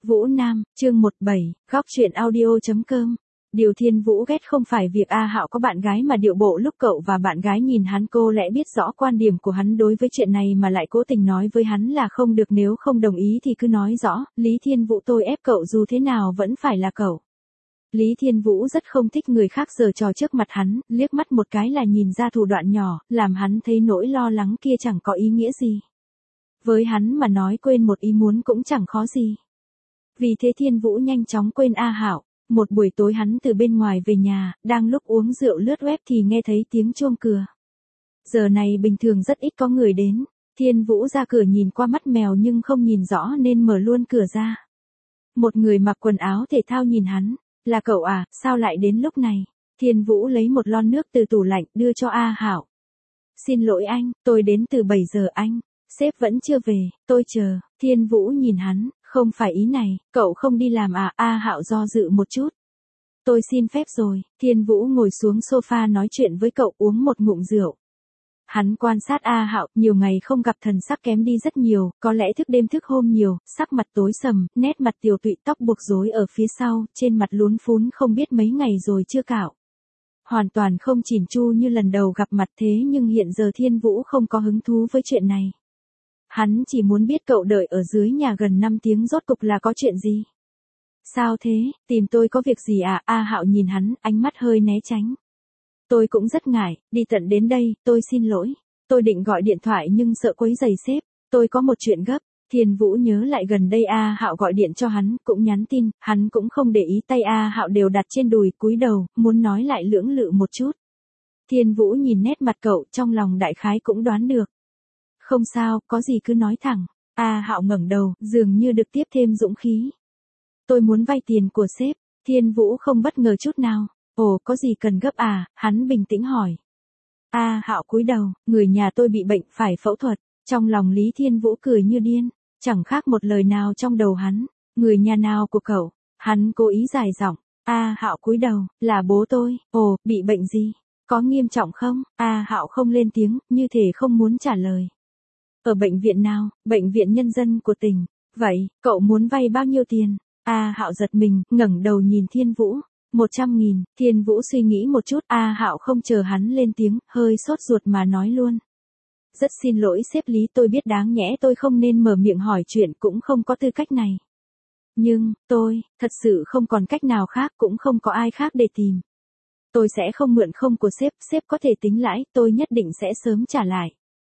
Vũ Nam, chương 17, góc truyện audio.com. Điều Thiên Vũ ghét không phải việc A Hạo có bạn gái mà điệu bộ lúc cậu và bạn gái nhìn hắn cô lẽ biết rõ quan điểm của hắn đối với chuyện này mà lại cố tình nói với hắn là không được, nếu không đồng ý thì cứ nói rõ, Lý Thiên Vũ tôi ép cậu dù thế nào vẫn phải là cậu. Lý Thiên Vũ rất không thích người khác giở trò trước mặt hắn, liếc mắt một cái là nhìn ra thủ đoạn nhỏ, làm hắn thấy nỗi lo lắng kia chẳng có ý nghĩa gì. Với hắn mà nói quên một ý muốn cũng chẳng khó gì. Vì thế Thiên Vũ nhanh chóng quên A Hạo. Một buổi tối hắn từ bên ngoài về nhà, đang lúc uống rượu lướt web thì nghe thấy tiếng chuông cửa. Giờ này bình thường rất ít có người đến. Thiên Vũ ra cửa nhìn qua mắt mèo nhưng không nhìn rõ nên mở luôn cửa ra. Một người mặc quần áo thể thao nhìn hắn. Là cậu à, sao lại đến lúc này? Thiên Vũ lấy một lon nước từ tủ lạnh đưa cho A Hạo. Xin lỗi anh, tôi đến từ 7 giờ anh. Sếp vẫn chưa về, tôi chờ. Thiên Vũ nhìn hắn. Không phải ý này, cậu không đi làm à? A Hạo do dự một chút. Tôi xin phép rồi. Thiên Vũ ngồi xuống sofa nói chuyện với cậu, uống một ngụm rượu. Hắn quan sát A Hạo, nhiều ngày không gặp thần sắc kém đi rất nhiều, có lẽ thức đêm thức hôm nhiều, sắc mặt tối sầm, nét mặt tiều tụy, tóc buộc rối ở phía sau, trên mặt lún phún không biết mấy ngày rồi chưa cạo. Hoàn toàn không chỉn chu như lần đầu gặp mặt, thế nhưng hiện giờ Thiên Vũ không có hứng thú với chuyện này. Hắn chỉ muốn biết cậu đợi ở dưới nhà gần 5 tiếng rốt cục là có chuyện gì. Sao thế, tìm tôi có việc gì à? A Hạo nhìn hắn, ánh mắt hơi né tránh. Tôi cũng rất ngại, đi tận đến đây, tôi xin lỗi. Tôi định gọi điện thoại nhưng sợ quấy rầy sếp, tôi có một chuyện gấp. Thiên Vũ nhớ lại gần đây A Hạo gọi điện cho hắn, cũng nhắn tin, hắn cũng không để ý, tay A Hạo đều đặt trên đùi, cúi đầu, muốn nói lại lưỡng lự một chút. Thiên Vũ nhìn nét mặt cậu, trong lòng đại khái cũng đoán được. Không sao, có gì cứ nói thẳng. A Hạo ngẩng đầu, dường như được tiếp thêm dũng khí. Tôi muốn vay tiền của sếp. Thiên Vũ không bất ngờ chút nào. Ồ, có gì cần gấp à? Hắn bình tĩnh hỏi. A Hạo cúi đầu, người nhà tôi bị bệnh phải phẫu thuật. Trong lòng Lý Thiên Vũ cười như điên, chẳng khác một lời nào trong đầu hắn. Người nhà nào của cậu? Hắn cố ý dài giọng. A Hạo cúi đầu, là bố tôi. Ồ, bị bệnh gì? Có nghiêm trọng không? A Hạo không lên tiếng, như thể không muốn trả lời. Ở bệnh viện nào? Bệnh viện nhân dân của tỉnh. Vậy, cậu muốn vay bao nhiêu tiền? A Hạo giật mình, ngẩng đầu nhìn Thiên Vũ. 100.000. Thiên Vũ suy nghĩ một chút, A Hạo không chờ hắn lên tiếng, hơi sốt ruột mà nói luôn. Rất xin lỗi sếp Lý, tôi biết đáng nhẽ tôi không nên mở miệng hỏi chuyện, cũng không có tư cách này. Nhưng, tôi, thật sự không còn cách nào khác, cũng không có ai khác để tìm. Tôi sẽ không mượn không của sếp có thể tính lãi, tôi nhất định sẽ sớm trả lại.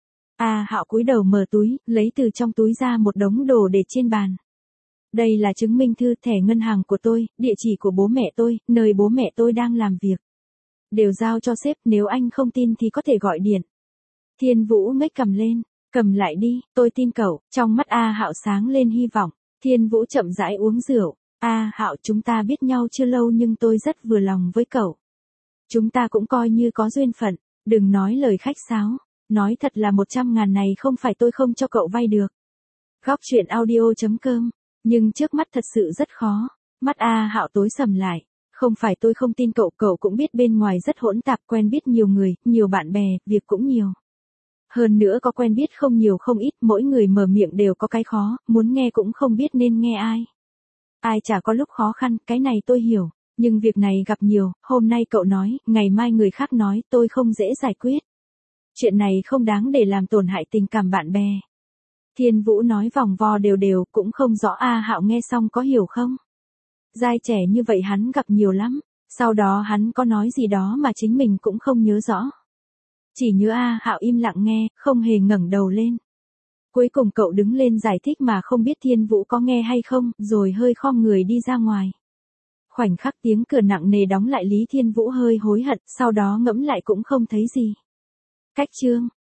A Hạo cúi đầu mở túi, lấy từ trong túi ra một đống đồ để trên bàn. Đây là chứng minh thư, thẻ ngân hàng của tôi, địa chỉ của bố mẹ tôi, nơi bố mẹ tôi đang làm việc. Đều giao cho sếp, nếu anh không tin thì có thể gọi điện. Thiên Vũ ngếch cầm lên, cầm lại đi, tôi tin cậu. Trong mắt A Hạo sáng lên hy vọng. Thiên Vũ chậm rãi uống rượu. A Hạo, chúng ta biết nhau chưa lâu nhưng tôi rất vừa lòng với cậu. Chúng ta cũng coi như có duyên phận, đừng nói lời khách sáo. Nói thật là 100.000 này không phải tôi không cho cậu vay được. Góc truyện audio.com. Nhưng trước mắt thật sự rất khó. Mắt A Hạo tối sầm lại. Không phải tôi không tin cậu, cậu cũng biết bên ngoài rất hỗn tạp, quen biết nhiều người, nhiều bạn bè, việc cũng nhiều. Hơn nữa có quen biết không nhiều không ít, mỗi người mở miệng đều có cái khó, muốn nghe cũng không biết nên nghe ai. Ai chả có lúc khó khăn, cái này tôi hiểu. Nhưng việc này gặp nhiều, hôm nay cậu nói, ngày mai người khác nói, tôi không dễ giải quyết. Chuyện này không đáng để làm tổn hại tình cảm bạn bè. Thiên Vũ nói vòng vo đều, cũng không rõ A Hạo nghe xong có hiểu không. Giai trẻ như vậy hắn gặp nhiều lắm, sau đó hắn có nói gì đó mà chính mình cũng không nhớ rõ. Chỉ nhớ A Hạo im lặng nghe, không hề ngẩng đầu lên. Cuối cùng cậu đứng lên giải thích mà không biết Thiên Vũ có nghe hay không, rồi hơi khom người đi ra ngoài. Khoảnh khắc tiếng cửa nặng nề đóng lại, Lý Thiên Vũ hơi hối hận, sau đó ngẫm lại cũng không thấy gì. Cách chương